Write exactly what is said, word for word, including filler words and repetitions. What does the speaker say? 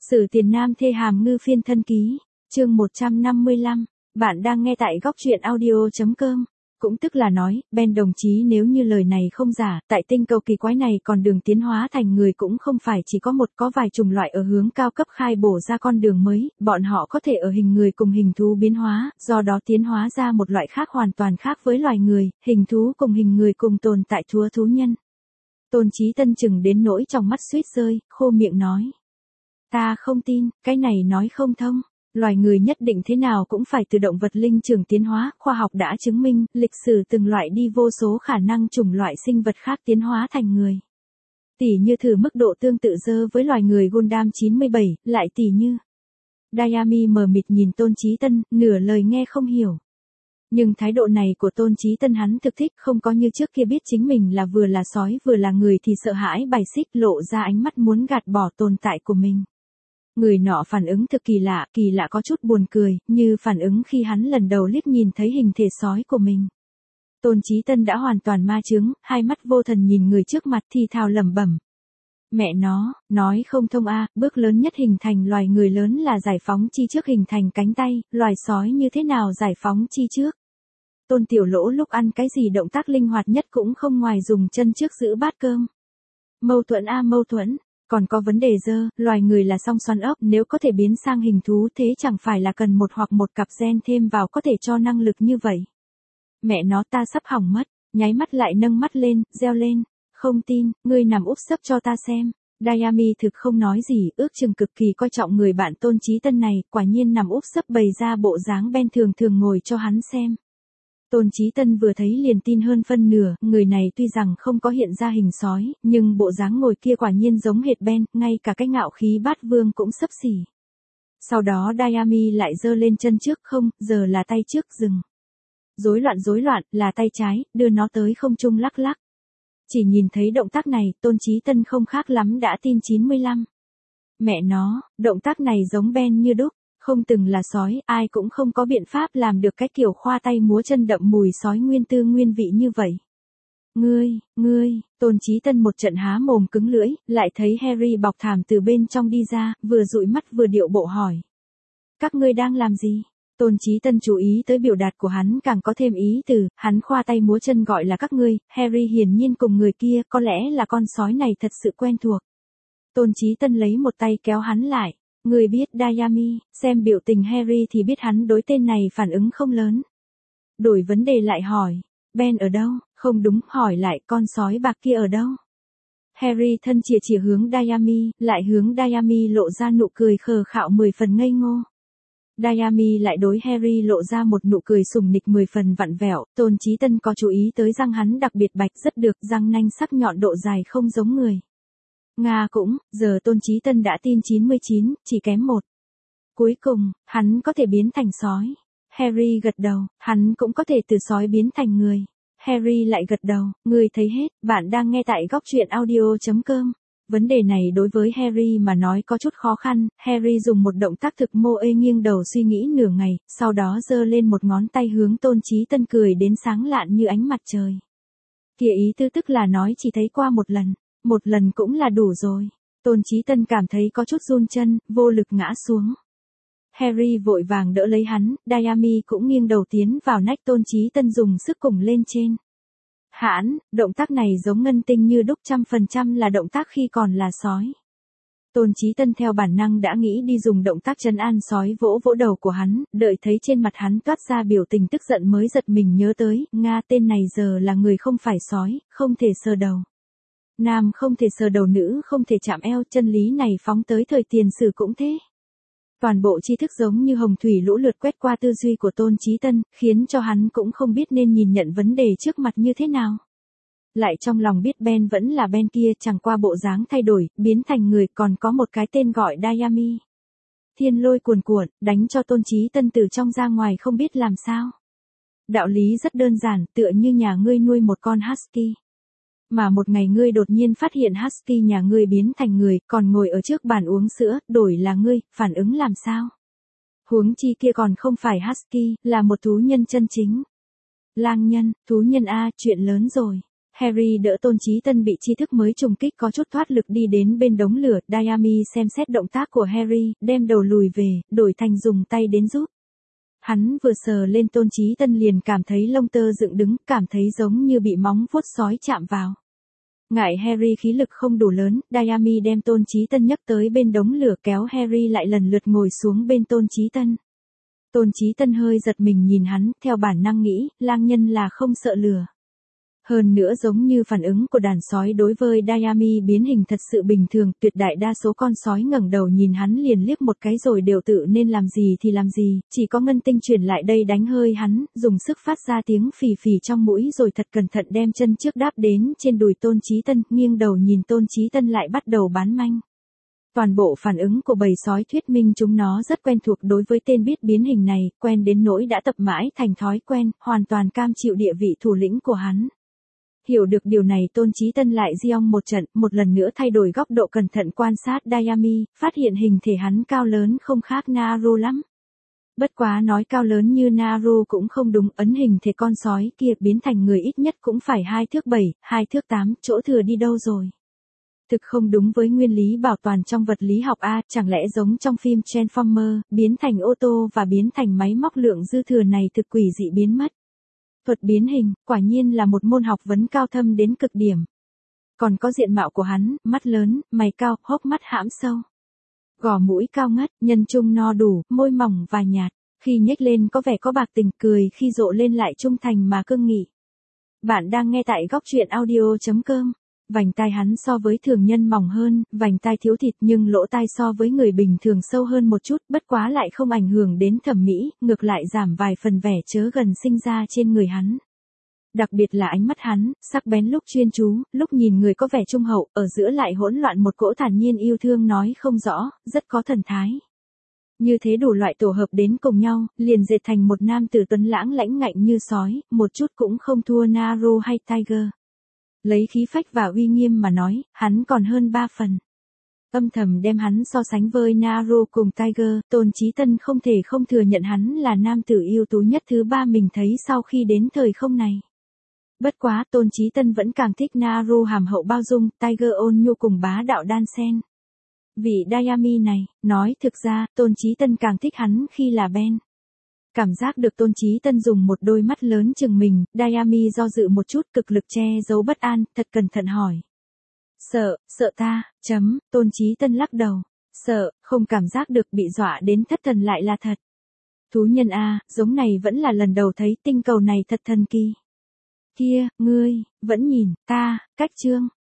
Sử Tiền Nam thê hàm ngư phiên thân ký, chương một trăm năm mươi lăm, bạn đang nghe tại góc truyện audio.com. Cũng tức là nói, Ben đồng chí nếu như lời này không giả, tại tinh cầu kỳ quái này còn đường tiến hóa thành người cũng không phải chỉ có một, có vài chủng loại ở hướng cao cấp khai bổ ra con đường mới, bọn họ có thể ở hình người cùng hình thú biến hóa, do đó tiến hóa ra một loại khác hoàn toàn khác với loài người, hình thú cùng hình người cùng tồn tại chúa thú nhân. Tôn Chí Tân chừng đến nỗi trong mắt suýt rơi, khô miệng nói. Ta không tin, cái này nói không thông. Loài người nhất định thế nào cũng phải từ động vật linh trưởng tiến hóa, khoa học đã chứng minh, lịch sử từng loại đi vô số khả năng chủng loại sinh vật khác tiến hóa thành người. Tỉ như thử mức độ tương tự dơ với loài người Gundam chín mươi bảy, lại tỉ như. Dayami mờ mịt nhìn Tôn Chí Tân, nửa lời nghe không hiểu. Nhưng thái độ này của Tôn Chí Tân hắn thực thích, không có như trước kia biết chính mình là vừa là sói vừa là người thì sợ hãi bài xích, lộ ra ánh mắt muốn gạt bỏ tồn tại của mình. Người nọ phản ứng thực kỳ lạ, kỳ lạ có chút buồn cười, như phản ứng khi hắn lần đầu liếc nhìn thấy hình thể sói của mình. Tôn Chí Tân đã hoàn toàn ma chướng, hai mắt vô thần nhìn người trước mặt thì thào lẩm bẩm. Mẹ nó, nói không thông a, bước lớn nhất hình thành loài người lớn là giải phóng chi trước hình thành cánh tay, loài sói như thế nào giải phóng chi trước. Tôn Tiểu Lỗ lúc ăn cái gì động tác linh hoạt nhất cũng không ngoài dùng chân trước giữ bát cơm. Mâu thuẫn a mâu thuẫn. Còn có vấn đề dơ, loài người là song xoắn ốc, nếu có thể biến sang hình thú thế chẳng phải là cần một hoặc một cặp gen thêm vào có thể cho năng lực như vậy. Mẹ nó ta sắp hỏng mất, nháy mắt lại nâng mắt lên, reo lên, không tin, ngươi nằm úp sấp cho ta xem. Dayami thực không nói gì, ước chừng cực kỳ coi trọng người bạn Tôn Chí Tân này, quả nhiên nằm úp sấp bày ra bộ dáng Ben thường thường ngồi cho hắn xem. Tôn Chí Tân vừa thấy liền tin hơn phân nửa, người này tuy rằng không có hiện ra hình sói, nhưng bộ dáng ngồi kia quả nhiên giống hệt Ben, ngay cả cái ngạo khí bát vương cũng xấp xỉ. Sau đó Dayami lại giơ lên chân trước không, giờ là tay trước dừng. Rối loạn rối loạn, là tay trái, đưa nó tới không trung lắc lắc. Chỉ nhìn thấy động tác này, Tôn Chí Tân không khác lắm đã tin chín mươi lăm. Mẹ nó, động tác này giống Ben như đúc. Không từng là sói, ai cũng không có biện pháp làm được cái kiểu khoa tay múa chân đậm mùi sói nguyên tư nguyên vị như vậy. Ngươi, ngươi, Tôn Chí Tân một trận há mồm cứng lưỡi, lại thấy Harry bọc thảm từ bên trong đi ra, vừa dụi mắt vừa điệu bộ hỏi. Các ngươi đang làm gì? Tôn Chí Tân chú ý tới biểu đạt của hắn càng có thêm ý từ, hắn khoa tay múa chân gọi là các ngươi, Harry hiển nhiên cùng người kia, có lẽ là con sói này thật sự quen thuộc. Tôn Chí Tân lấy một tay kéo hắn lại. Người biết Dayami, xem biểu tình Harry thì biết hắn đối tên này phản ứng không lớn. Đổi vấn đề lại hỏi, Ben ở đâu, không đúng, hỏi lại con sói bạc kia ở đâu. Harry thân chìa chìa hướng Dayami, lại hướng Dayami lộ ra nụ cười khờ khạo mười phần ngây ngô. Dayami lại đối Harry lộ ra một nụ cười sùng nịch mười phần vặn vẹo, Tôn Chí Tân có chú ý tới răng hắn đặc biệt bạch rất được, răng nanh sắc nhọn độ dài không giống người. Nga cũng, giờ Tôn Chí Tân đã tin chín mươi chín, chỉ kém một. Cuối cùng, hắn có thể biến thành sói. Harry gật đầu, hắn cũng có thể từ sói biến thành người. Harry lại gật đầu, người thấy hết, bạn đang nghe tại góc truyện audio.com. Vấn đề này đối với Harry mà nói có chút khó khăn, Harry dùng một động tác thực mô ê nghiêng đầu suy nghĩ nửa ngày, sau đó giơ lên một ngón tay hướng Tôn Chí Tân cười đến sáng lạn như ánh mặt trời. Kia ý tư tức là nói chỉ thấy qua một lần. Một lần cũng là đủ rồi. Tôn Chí Tân cảm thấy có chút run chân, vô lực ngã xuống. Harry vội vàng đỡ lấy hắn, Dayami cũng nghiêng đầu tiến vào nách Tôn Chí Tân dùng sức cùng lên trên. Hãn, động tác này giống ngân tinh như đúc trăm phần trăm là động tác khi còn là sói. Tôn Chí Tân theo bản năng đã nghĩ đi dùng động tác trấn an sói vỗ vỗ đầu của hắn, đợi thấy trên mặt hắn toát ra biểu tình tức giận mới giật mình nhớ tới, Nga tên này giờ là người không phải sói, không thể sờ đầu. Nam không thể sờ đầu, nữ không thể chạm eo, chân lý này phóng tới thời tiền sử cũng thế. Toàn bộ tri thức giống như hồng thủy lũ lượt quét qua tư duy của Tôn Chí Tân, khiến cho hắn cũng không biết nên nhìn nhận vấn đề trước mặt như thế nào. Lại trong lòng biết Ben vẫn là Ben kia, chẳng qua bộ dáng thay đổi, biến thành người, còn có một cái tên gọi Dayami. Thiên lôi cuồn cuộn, đánh cho Tôn Chí Tân từ trong ra ngoài không biết làm sao. Đạo lý rất đơn giản, tựa như nhà ngươi nuôi một con husky. Mà một ngày ngươi đột nhiên phát hiện husky nhà ngươi biến thành người, còn ngồi ở trước bàn uống sữa, đổi là ngươi, phản ứng làm sao? Huống chi kia còn không phải husky, là một thú nhân chân chính. Lang nhân, thú nhân a, chuyện lớn rồi. Harry đỡ Tôn Chí Tân bị tri thức mới trùng kích có chút thoát lực đi đến bên đống lửa, Diami xem xét động tác của Harry, đem đầu lùi về, đổi thành dùng tay đến giúp. Hắn vừa sờ lên Tôn Chí Tân liền cảm thấy lông tơ dựng đứng, cảm thấy giống như bị móng vuốt sói chạm vào. Ngại Harry khí lực không đủ lớn, Diami đem Tôn Chí Tân nhấc tới bên đống lửa kéo Harry lại lần lượt ngồi xuống bên Tôn Chí Tân. Tôn Chí Tân hơi giật mình nhìn hắn, theo bản năng nghĩ, lang nhân là không sợ lửa. Hơn nữa giống như phản ứng của đàn sói đối với Diami biến hình thật sự bình thường, tuyệt đại đa số con sói ngẩng đầu nhìn hắn liền liếc một cái rồi đều tự nên làm gì thì làm gì, chỉ có Ngân Tinh truyền lại đây đánh hơi hắn, dùng sức phát ra tiếng phì phì trong mũi rồi thật cẩn thận đem chân trước đáp đến trên đùi Tôn Chí Tân, nghiêng đầu nhìn Tôn Chí Tân lại bắt đầu bán manh. Toàn bộ phản ứng của bầy sói thuyết minh chúng nó rất quen thuộc đối với tên biết biến hình này, quen đến nỗi đã tập mãi thành thói quen, hoàn toàn cam chịu địa vị thủ lĩnh của hắn. Hiểu được điều này Tôn Chí Tân lại giong một trận, một lần nữa thay đổi góc độ cẩn thận quan sát Diami, phát hiện hình thể hắn cao lớn không khác Naru lắm. Bất quá nói cao lớn như Naru cũng không đúng, ấn hình thể con sói kia biến thành người ít nhất cũng phải hai thước bảy, hai thước tám, chỗ thừa đi đâu rồi. Thực không đúng với nguyên lý bảo toàn trong vật lý học A, chẳng lẽ giống trong phim Transformer, biến thành ô tô và biến thành máy móc lượng dư thừa này thực quỷ dị biến mất. Thuật biến hình, quả nhiên là một môn học vấn cao thâm đến cực điểm. Còn có diện mạo của hắn, mắt lớn, mày cao, hốc mắt hãm sâu. Gò mũi cao ngất, nhân trung no đủ, môi mỏng và nhạt. Khi nhếch lên có vẻ có bạc tình, cười khi rộ lên lại trung thành mà cương nghị. Bạn đang nghe tại góc truyện audio chấm com. Vành tai hắn so với thường nhân mỏng hơn, vành tai thiếu thịt nhưng lỗ tai so với người bình thường sâu hơn một chút, bất quá lại không ảnh hưởng đến thẩm mỹ, ngược lại giảm vài phần vẻ chớ gần sinh ra trên người hắn. Đặc biệt là ánh mắt hắn, sắc bén lúc chuyên chú, lúc nhìn người có vẻ trung hậu, ở giữa lại hỗn loạn một cỗ thản nhiên yêu thương nói không rõ, rất có thần thái. Như thế đủ loại tổ hợp đến cùng nhau, liền dệt thành một nam tử tuấn lãng lãnh ngạnh như sói, một chút cũng không thua Naru hay Tiger. Lấy khí phách và uy nghiêm mà nói, hắn còn hơn ba phần. Âm thầm đem hắn so sánh với Naru cùng Tiger, Tôn Chí Tân không thể không thừa nhận hắn là nam tử ưu tú nhất thứ ba mình thấy sau khi đến thời không này. Bất quá Tôn Chí Tân vẫn càng thích Naru hàm hậu bao dung, Tiger ôn nhu cùng bá đạo đan xen. Vị Diami này, nói thực ra, Tôn Chí Tân càng thích hắn khi là Ben. Cảm giác được Tôn Chí Tân dùng một đôi mắt lớn chừng mình, Diami do dự một chút, cực lực che giấu bất an, thật cẩn thận hỏi. Sợ, sợ ta, chấm, Tôn Chí Tân lắc đầu. Sợ, không cảm giác được, bị dọa đến thất thần lại là thật. Thú nhân a, giống này vẫn là lần đầu thấy, tinh cầu này thật thần kỳ. Kia, ngươi, vẫn nhìn, ta, cách chương.